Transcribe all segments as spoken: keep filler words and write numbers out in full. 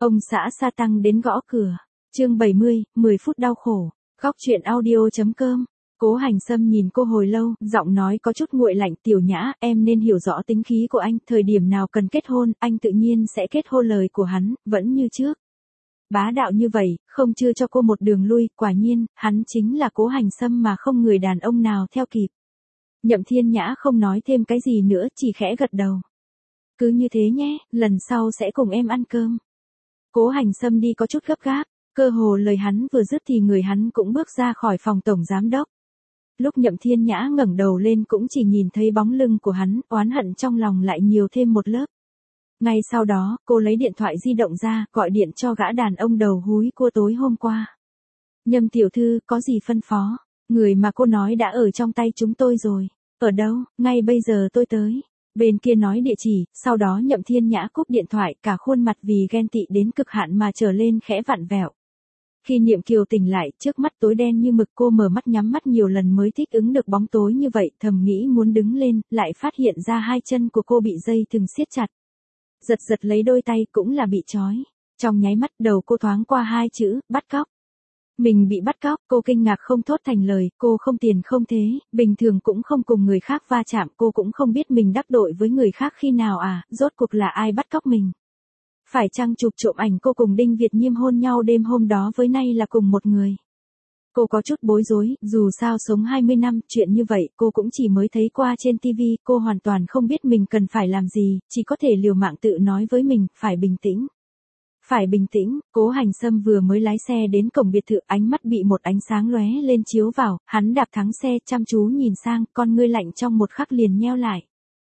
Ông xã sa tăng đến gõ cửa. Chương bảy mươi, mười phút đau khổ. Góc truyện audio.com. Cố Hành Sâm nhìn cô hồi lâu, giọng nói có chút nguội lạnh. Tiểu Nhã, em nên hiểu rõ tính khí của anh, thời điểm nào cần kết hôn, anh tự nhiên sẽ kết hôn. Lời của hắn, vẫn như trước. Bá đạo như vậy, không chưa cho cô một đường lui, quả nhiên, hắn chính là Cố Hành Sâm mà không người đàn ông nào theo kịp. Nhậm Thiên Nhã không nói thêm cái gì nữa, chỉ khẽ gật đầu. Cứ như thế nhé, lần sau sẽ cùng em ăn cơm. Cố Hành Sâm đi có chút gấp gáp, cơ hồ lời hắn vừa dứt thì người hắn cũng bước ra khỏi phòng tổng giám đốc. Lúc Nhậm Thiên Nhã ngẩng đầu lên cũng chỉ nhìn thấy bóng lưng của hắn, oán hận trong lòng lại nhiều thêm một lớp. Ngay sau đó, cô lấy điện thoại di động ra, gọi điện cho gã đàn ông đầu húi cua tối hôm qua. Nhâm tiểu thư, có gì phân phó? Người mà cô nói đã ở trong tay chúng tôi rồi. Ở đâu? Ngay bây giờ tôi tới. Bên kia nói địa chỉ, sau đó Nhậm Thiên Nhã cúp điện thoại, cả khuôn mặt vì ghen tị đến cực hạn mà trở lên khẽ vặn vẹo. Khi Niệm Kiều tỉnh lại, trước mắt tối đen như mực, cô mở mắt nhắm mắt nhiều lần mới thích ứng được bóng tối như vậy, thầm nghĩ muốn đứng lên, lại phát hiện ra hai chân của cô bị dây thừng siết chặt. Giật giật lấy đôi tay cũng là bị trói. Trong nháy mắt đầu cô thoáng qua hai chữ, bắt cóc. Mình bị bắt cóc, cô kinh ngạc không thốt thành lời, cô không tiền không thế, bình thường cũng không cùng người khác va chạm, cô cũng không biết mình đắc tội với người khác khi nào à, rốt cuộc là ai bắt cóc mình. Phải chăng chụp trộm ảnh cô cùng Đinh Việt Nhiêm hôn nhau đêm hôm đó với nay là cùng một người. Cô có chút bối rối, dù sao sống hai mươi năm, chuyện như vậy cô cũng chỉ mới thấy qua trên ti vi, cô hoàn toàn không biết mình cần phải làm gì, chỉ có thể liều mạng tự nói với mình, phải bình tĩnh. Phải bình tĩnh, Cố Hành Sâm vừa mới lái xe đến cổng biệt thự, ánh mắt bị một ánh sáng lóe lên chiếu vào, hắn đạp thắng xe, chăm chú nhìn sang, con ngươi lạnh trong một khắc liền nheo lại.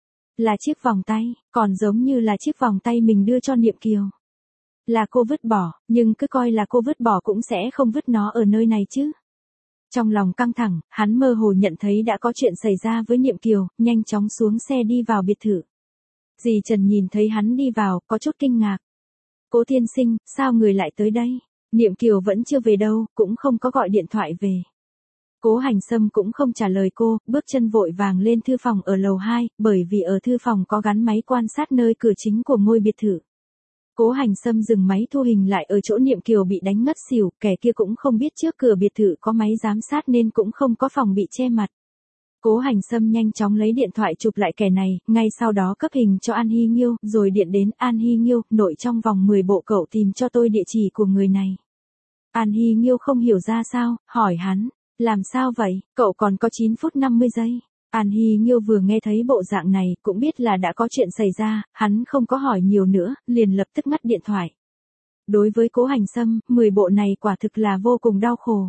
Là chiếc vòng tay, còn giống như là chiếc vòng tay mình đưa cho Niệm Kiều. Là cô vứt bỏ, nhưng cứ coi là cô vứt bỏ cũng sẽ không vứt nó ở nơi này chứ. Trong lòng căng thẳng, hắn mơ hồ nhận thấy đã có chuyện xảy ra với Niệm Kiều, nhanh chóng xuống xe đi vào biệt thự. Dì Trần nhìn thấy hắn đi vào, có chút kinh ngạc. Cố tiên sinh, sao người lại tới đây? Niệm Kiều vẫn chưa về đâu, cũng không có gọi điện thoại về. Cố Hành Sâm cũng không trả lời cô, bước chân vội vàng lên thư phòng ở lầu hai, bởi vì ở thư phòng có gắn máy quan sát nơi cửa chính của ngôi biệt thự. Cố Hành Sâm dừng máy thu hình lại ở chỗ Niệm Kiều bị đánh ngất xỉu, kẻ kia cũng không biết trước cửa biệt thự có máy giám sát nên cũng không có phòng bị che mặt. Cố Hành Sâm nhanh chóng lấy điện thoại chụp lại kẻ này, ngay sau đó cấp hình cho An Hy Nghiêu, rồi điện đến An Hy Nghiêu, nội trong vòng mười bộ cậu tìm cho tôi địa chỉ của người này. An Hy Nghiêu không hiểu ra sao, hỏi hắn, làm sao vậy, cậu còn có chín phút năm mươi giây. An Hy Nghiêu vừa nghe thấy bộ dạng này, cũng biết là đã có chuyện xảy ra, hắn không có hỏi nhiều nữa, liền lập tức ngắt điện thoại. Đối với Cố Hành Sâm, mười bộ này quả thực là vô cùng đau khổ.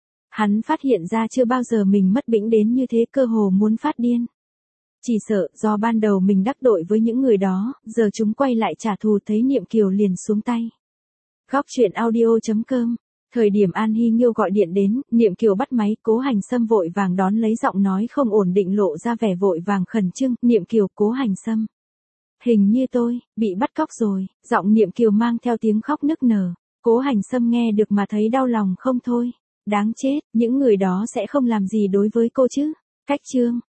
Hắn phát hiện ra chưa bao giờ mình mất bĩnh đến như thế, cơ hồ muốn phát điên. Chỉ sợ, do ban đầu mình đắc tội với những người đó, giờ chúng quay lại trả thù, thấy Niệm Kiều liền xuống tay. Góc truyện audio.com. Thời điểm An Hy Nghiêu gọi điện đến, Niệm Kiều bắt máy, Cố Hành Sâm vội vàng đón lấy, giọng nói không ổn định lộ ra vẻ vội vàng khẩn trương. Niệm Kiều, Cố Hành Sâm. Hình như tôi, bị bắt cóc rồi, giọng Niệm Kiều mang theo tiếng khóc nức nở. Cố Hành Sâm nghe được mà thấy đau lòng không thôi. Đáng chết, những người đó sẽ không làm gì đối với cô chứ. Cách chương.